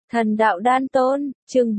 Thần đạo đan tôn, chương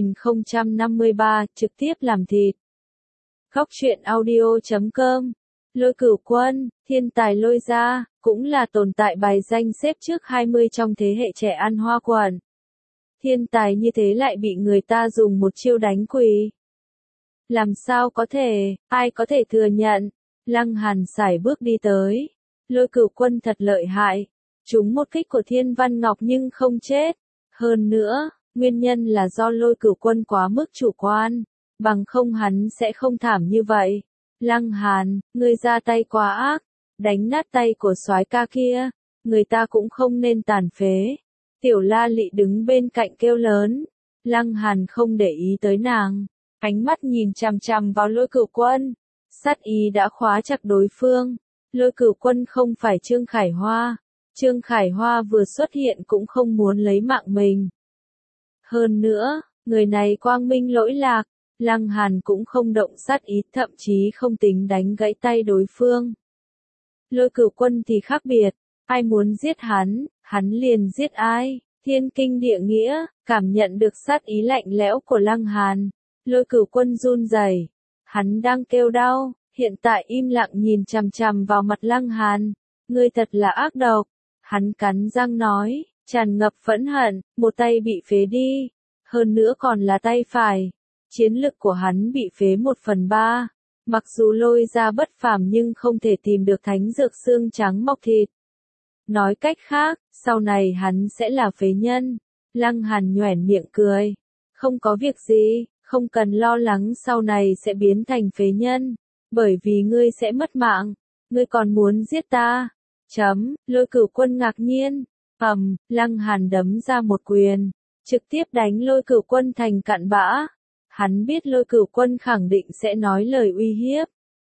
4053, trực tiếp làm thịt. Góc truyện audio.com. Lôi Cửu Quân, thiên tài Lôi gia, cũng là tồn tại bài danh xếp trước 20 trong thế hệ trẻ ăn hoa quần. Thiên tài như thế lại bị người ta dùng một chiêu đánh quỳ. Làm sao có thể, ai có thể thừa nhận? Lăng Hàn sải bước đi tới. Lôi Cửu Quân thật lợi hại. Trúng một kích của Thiên Văn Ngọc nhưng không chết. Hơn nữa, nguyên nhân là do Lôi Cửu Quân quá mức chủ quan, bằng không hắn sẽ không thảm như vậy. Lăng Hàn, ngươi ra tay quá ác, đánh nát tay của soái ca kia, người ta cũng không nên tàn phế. Tiểu La Lị đứng bên cạnh kêu lớn. Lăng Hàn không để ý tới nàng, ánh mắt nhìn chằm chằm vào Lôi Cửu Quân, sát ý đã khóa chặt đối phương. Lôi Cửu Quân không phải Trương Khải Hoa. Trương Khải Hoa vừa xuất hiện cũng không muốn lấy mạng mình. Hơn nữa, người này quang minh lỗi lạc, Lăng Hàn cũng không động sát ý, thậm chí không tính đánh gãy tay đối phương. Lôi Cửu Quân thì khác biệt, ai muốn giết hắn liền giết ai. Thiên kinh địa nghĩa, cảm nhận được sát ý lạnh lẽo của Lăng Hàn. Lôi Cửu Quân run rẩy, hắn đang kêu đau, hiện tại im lặng nhìn chằm chằm vào mặt Lăng Hàn. Ngươi thật là ác độc. Hắn cắn răng nói, tràn ngập phẫn hận, một tay bị phế đi, hơn nữa còn là tay phải. Chiến lực của hắn bị phế 1/3. Mặc dù Lôi gia bất phàm nhưng không thể tìm được thánh dược xương trắng mọc thịt. Nói cách khác, sau này hắn sẽ là phế nhân. Lăng Hàn nhoẻn miệng cười. Không có việc gì, không cần lo lắng sau này sẽ biến thành phế nhân. Bởi vì ngươi sẽ mất mạng. Ngươi còn muốn giết ta? Lôi Cửu Quân ngạc nhiên. Lăng Hàn đấm ra một quyền, trực tiếp đánh Lôi Cửu Quân thành cặn bã. Hắn biết Lôi Cửu Quân khẳng định sẽ nói lời uy hiếp.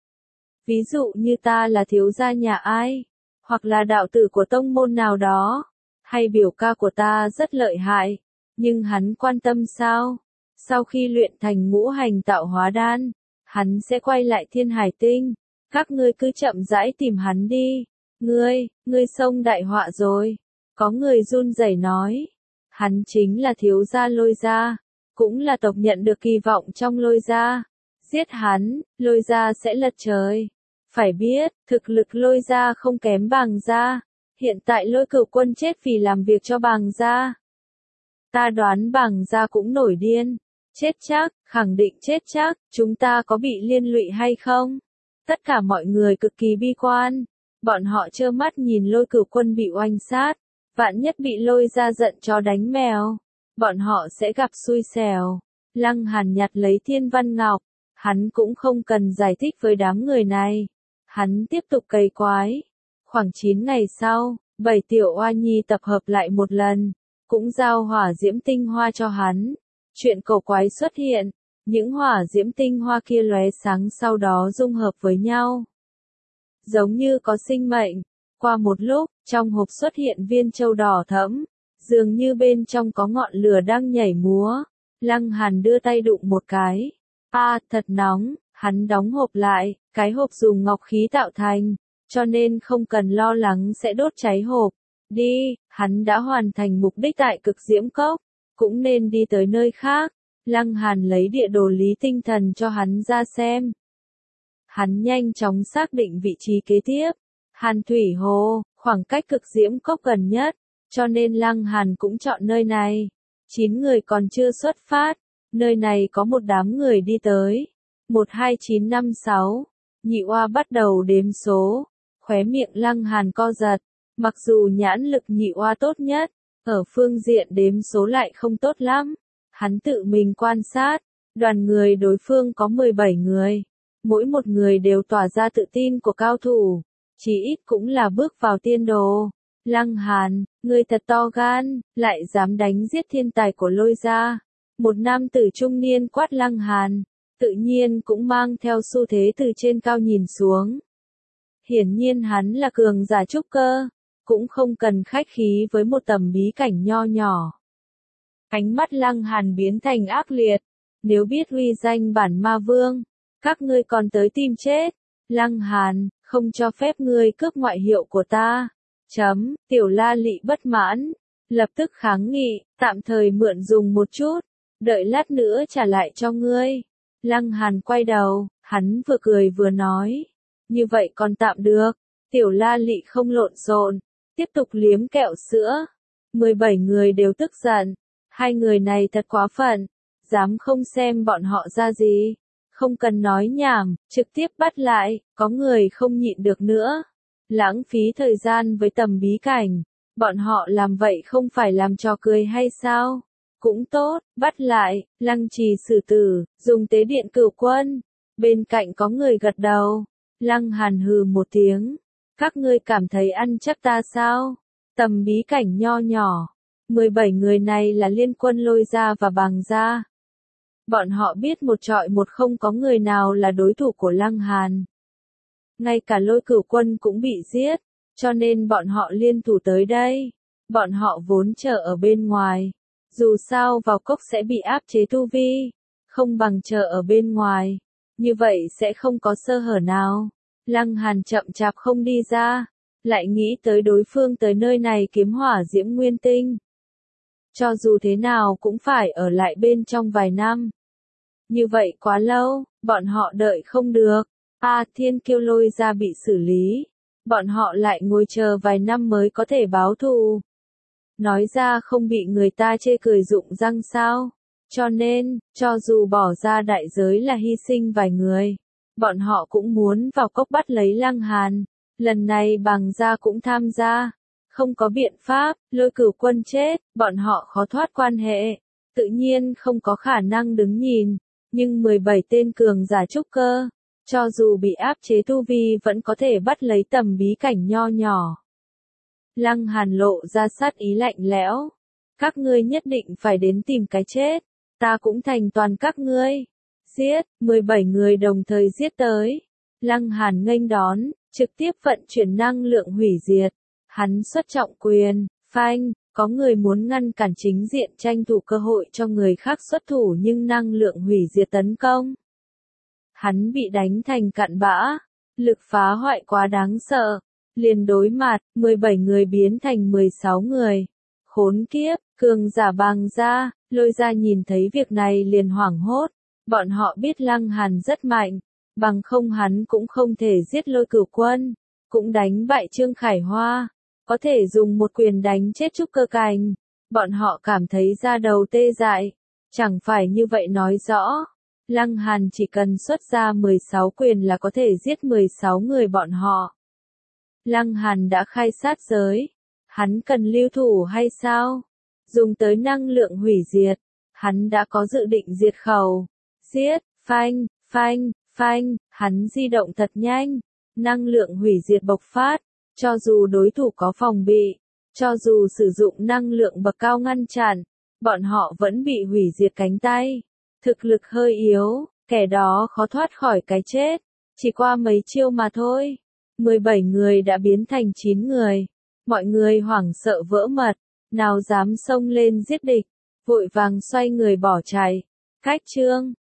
Ví dụ như ta là thiếu gia nhà ai, hoặc là đạo tử của tông môn nào đó, hay biểu ca của ta rất lợi hại, nhưng hắn quan tâm sao? Sau khi luyện thành ngũ hành tạo hóa đan, hắn sẽ quay lại Thiên Hải Tinh, các ngươi cứ chậm rãi tìm hắn đi. Ngươi xông đại họa rồi. Có người run rẩy nói. Hắn chính là thiếu gia Lôi gia, cũng là tộc nhận được kỳ vọng trong Lôi gia. Giết hắn, Lôi gia sẽ lật trời. Phải biết, thực lực Lôi gia không kém Bàng gia. Hiện tại Lôi Cửu Quân chết vì làm việc cho Bàng gia. Ta đoán Bàng gia cũng nổi điên. Chết chắc, khẳng định chết chắc. Chúng ta có bị liên lụy hay không? Tất cả mọi người cực kỳ bi quan. Bọn họ trơ mắt nhìn Lôi Cửu Quân bị oanh sát, vạn nhất bị Lôi gia giận chó đánh mèo, bọn họ sẽ gặp xui xẻo. Lăng Hàn nhặt lấy Thiên Văn Ngọc, hắn cũng không cần giải thích với đám người này. Hắn tiếp tục cày quái. Khoảng 9 ngày sau, 7 tiểu oa nhi tập hợp lại một lần, cũng giao hỏa diễm tinh hoa cho hắn. Chuyện cổ quái xuất hiện, những hỏa diễm tinh hoa kia lóe sáng sau đó dung hợp với nhau. Giống như có sinh mệnh. Qua một lúc, trong hộp xuất hiện viên châu đỏ thẫm, dường như bên trong có ngọn lửa đang nhảy múa. Lăng Hàn đưa tay đụng một cái. Thật nóng, hắn đóng hộp lại, cái hộp dùng ngọc khí tạo thành, cho nên không cần lo lắng sẽ đốt cháy hộp. Đi, hắn đã hoàn thành mục đích tại Cực Diễm Cốc, cũng nên đi tới nơi khác. Lăng Hàn lấy địa đồ lý tinh thần cho hắn ra xem. Hắn nhanh chóng xác định vị trí kế tiếp. Hàn Thủy Hồ, khoảng cách Cực Diễm Cốc gần nhất, cho nên Lăng Hàn cũng chọn nơi này. 9 người còn chưa xuất phát, nơi này có một đám người đi tới. 1, 2, 9, 5, 6. Nhị oa bắt đầu đếm số, khóe miệng Lăng Hàn co giật. Mặc dù nhãn lực nhị oa tốt nhất, ở phương diện đếm số lại không tốt lắm. Hắn tự mình quan sát, đoàn người đối phương có 17 người. Mỗi một người đều tỏa ra tự tin của cao thủ, chỉ ít cũng là bước vào tiên đồ. Lăng Hàn, ngươi thật to gan, lại dám đánh giết thiên tài của Lôi gia. Một nam tử trung niên quát Lăng Hàn, tự nhiên cũng mang theo xu thế từ trên cao nhìn xuống. Hiển nhiên hắn là cường giả trúc cơ, cũng không cần khách khí với một tầm bí cảnh nho nhỏ. Ánh mắt Lăng Hàn biến thành ác liệt, nếu biết uy danh bản ma vương, các ngươi còn tới tìm chết. Lăng Hàn, không cho phép ngươi cướp ngoại hiệu của ta. Tiểu La Lị bất mãn. lập tức kháng nghị, tạm thời mượn dùng một chút, đợi lát nữa trả lại cho ngươi. Lăng Hàn quay đầu, hắn vừa cười vừa nói, như vậy còn tạm được. Tiểu La Lị không lộn xộn, tiếp tục liếm kẹo sữa. 17 người đều tức giận, hai người này thật quá phận, dám không xem bọn họ ra gì. Không cần nói nhảm, trực tiếp bắt lại, có người không nhịn được nữa. Lãng phí thời gian với Tầm Bí Cảnh, bọn họ làm vậy không phải làm trò cười hay sao? Cũng tốt, bắt lại, lăng trì xử tử, dùng tế điện cửu quân. Bên cạnh có người gật đầu. Lăng Hàn hừ một tiếng. Các ngươi cảm thấy ăn chắc ta sao? Tầm Bí Cảnh nho nhỏ. 17 người này là liên quân Lôi Gia và Bàng Gia. Bọn họ biết một trọi một, không có người nào là đối thủ của Lăng Hàn. Ngay cả Lôi Cửu Quân cũng bị giết, cho nên bọn họ liên thủ tới đây. Bọn họ vốn chờ ở bên ngoài. Dù sao vào cốc sẽ bị áp chế tu vi, không bằng chờ ở bên ngoài. Như vậy sẽ không có sơ hở nào. Lăng Hàn chậm chạp không đi ra, lại nghĩ tới đối phương tới nơi này kiếm hỏa diễm nguyên tinh. Cho dù thế nào cũng phải ở lại bên trong vài năm. Như vậy quá lâu, bọn họ đợi không được. Thiên Kiêu Lôi Gia bị xử lý. Bọn họ lại ngồi chờ vài năm mới có thể báo thù. Nói ra không bị người ta chê cười rụng răng sao. Cho nên, cho dù bỏ ra đại giới là hy sinh vài người, bọn họ cũng muốn vào cốc bắt lấy Lăng Hàn. Lần này Bàng Gia cũng tham gia. Không có biện pháp, Lôi Cửu Quân chết, bọn họ khó thoát quan hệ. Tự nhiên không có khả năng đứng nhìn. Nhưng 17 tên cường giả trúc cơ, cho dù bị áp chế tu vi vẫn có thể bắt lấy Tầm Bí Cảnh nho nhỏ. Lăng Hàn lộ ra sát ý lạnh lẽo. Các ngươi nhất định phải đến tìm cái chết. Ta cũng thành toàn các ngươi. Giết, 17 người đồng thời giết tới. Lăng Hàn nghênh đón, trực tiếp vận chuyển năng lượng hủy diệt. Hắn xuất trọng quyền, phanh, có người muốn ngăn cản chính diện tranh thủ cơ hội cho người khác xuất thủ nhưng năng lượng hủy diệt tấn công. Hắn bị đánh thành cặn bã, lực phá hoại quá đáng sợ. Liền đối mặt, 17 người biến thành 16 người. Khốn kiếp, cường giả Bàng Gia, Lôi Gia nhìn thấy việc này liền hoảng hốt. Bọn họ biết Lăng Hàn rất mạnh, bằng không hắn cũng không thể giết Lôi Cửu Quân, cũng đánh bại Trương Khải Hoa, có thể dùng một quyền đánh chết Trúc Cơ Cảnh. Bọn họ cảm thấy da đầu tê dại. Chẳng phải như vậy nói rõ, Lăng Hàn chỉ cần xuất ra 16 quyền là có thể giết 16 người bọn họ. Lăng Hàn đã khai sát giới. Hắn cần lưu thủ hay sao? Dùng tới năng lượng hủy diệt. Hắn đã có dự định diệt khẩu. Giết, phanh, phanh, phanh. Hắn di động thật nhanh. Năng lượng hủy diệt bộc phát. Cho dù đối thủ có phòng bị. Cho dù sử dụng năng lượng bậc cao ngăn chặn. Bọn họ vẫn bị hủy diệt cánh tay. Thực lực hơi yếu. Kẻ đó khó thoát khỏi cái chết. Chỉ qua mấy chiêu mà thôi. 17 người đã biến thành 9 người. Mọi người hoảng sợ vỡ mật, nào dám xông lên giết địch, vội vàng xoay người bỏ chạy. Cách chương